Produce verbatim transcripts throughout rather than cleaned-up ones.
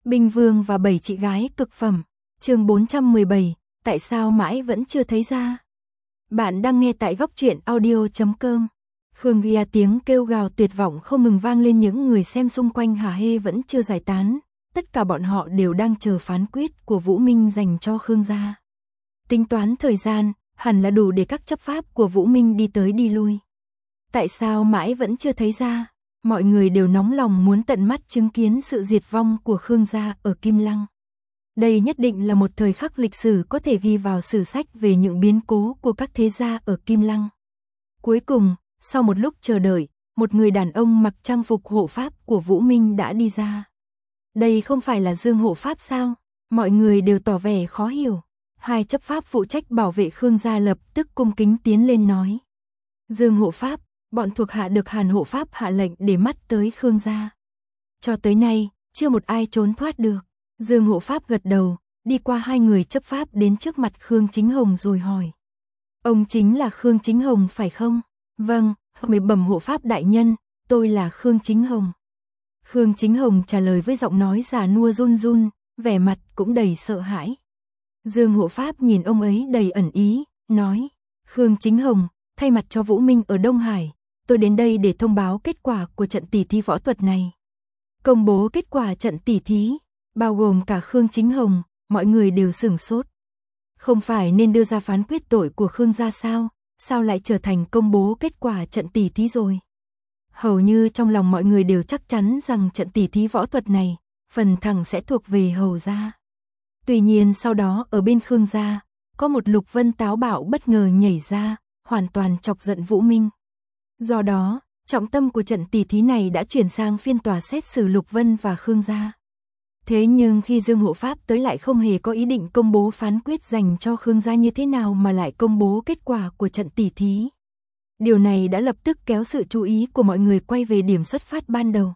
Binh Vương và bảy chị gái cực phẩm. Chương bốn trăm mười bảy, tại sao mãi vẫn chưa thấy ra? Bạn đang nghe tại góc truyện audio chấm com. Khương Gia tiếng kêu gào tuyệt vọng không ngừng vang lên, những người xem xung quanh hả hê vẫn chưa giải tán, tất cả bọn họ đều đang chờ phán quyết của Vũ Minh dành cho Khương gia. Tính toán thời gian, hẳn là đủ để các chấp pháp của Vũ Minh đi tới đi lui. Tại sao mãi vẫn chưa thấy ra? Mọi người đều nóng lòng muốn tận mắt chứng kiến sự diệt vong của Khương gia ở Kim Lăng. Đây nhất định là một thời khắc lịch sử có thể ghi vào sử sách về những biến cố của các thế gia ở Kim Lăng. Cuối cùng, sau một lúc chờ đợi, một người đàn ông mặc trang phục hộ pháp của Vũ Minh đã đi ra. Đây không phải là Dương hộ pháp sao? Mọi người đều tỏ vẻ khó hiểu. Hai chấp pháp phụ trách bảo vệ Khương gia lập tức cung kính tiến lên nói: Dương hộ pháp, bọn thuộc hạ được Hàn hộ pháp hạ lệnh để mắt tới Khương gia. Cho tới nay, chưa một ai trốn thoát được. Dương hộ pháp gật đầu, đi qua hai người chấp pháp đến trước mặt Khương Chính Hồng rồi hỏi: Ông chính là Khương Chính Hồng phải không? Vâng, mới bẩm hộ pháp đại nhân, tôi là Khương Chính Hồng. Khương Chính Hồng trả lời với giọng nói già nua run run, vẻ mặt cũng đầy sợ hãi. Dương hộ pháp nhìn ông ấy đầy ẩn ý, nói: Khương Chính Hồng, thay mặt cho Vũ Minh ở Đông Hải, tôi đến đây để thông báo kết quả của trận tỉ thí võ thuật này. Công bố kết quả trận tỉ thí, bao gồm cả Khương Chính Hồng, mọi người đều sửng sốt. Không phải nên đưa ra phán quyết tội của Khương gia sao, sao lại trở thành công bố kết quả trận tỉ thí rồi? Hầu như trong lòng mọi người đều chắc chắn rằng trận tỉ thí võ thuật này, phần thắng sẽ thuộc về Hầu gia. Tuy nhiên sau đó ở bên Khương gia, có một Lục Vân táo bạo bất ngờ nhảy ra, hoàn toàn chọc giận Vũ Minh. Do đó, trọng tâm của trận tỉ thí này đã chuyển sang phiên tòa xét xử Lục Vân và Khương gia. Thế nhưng khi Dương hộ pháp tới lại không hề có ý định công bố phán quyết dành cho Khương gia như thế nào mà lại công bố kết quả của trận tỉ thí. Điều này đã lập tức kéo sự chú ý của mọi người quay về điểm xuất phát ban đầu.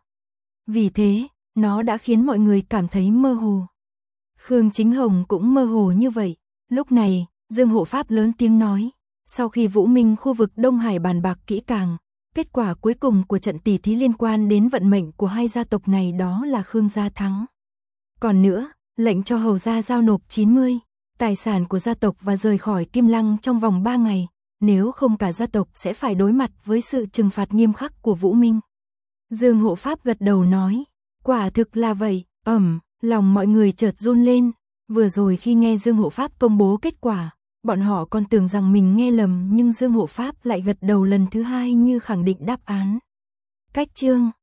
Vì thế, nó đã khiến mọi người cảm thấy mơ hồ. Khương Chính Hồng cũng mơ hồ như vậy. Lúc này, Dương hộ pháp lớn tiếng nói: Sau khi Vũ Minh khu vực Đông Hải bàn bạc kỹ càng, kết quả cuối cùng của trận tỉ thí liên quan đến vận mệnh của hai gia tộc này đó là Khương gia thắng. Còn nữa, lệnh cho Hầu gia giao nộp chín mươi tài sản của gia tộc và rời khỏi Kim Lăng trong vòng ba ngày, nếu không cả gia tộc sẽ phải đối mặt với sự trừng phạt nghiêm khắc của Vũ Minh. Dương hộ pháp gật đầu nói: Quả thực là vậy. Ầm, lòng mọi người chợt run lên. Vừa rồi khi nghe Dương hộ pháp công bố kết quả, bọn họ còn tưởng rằng mình nghe lầm, nhưng Dương hộ pháp lại gật đầu lần thứ hai như khẳng định đáp án. Cách chương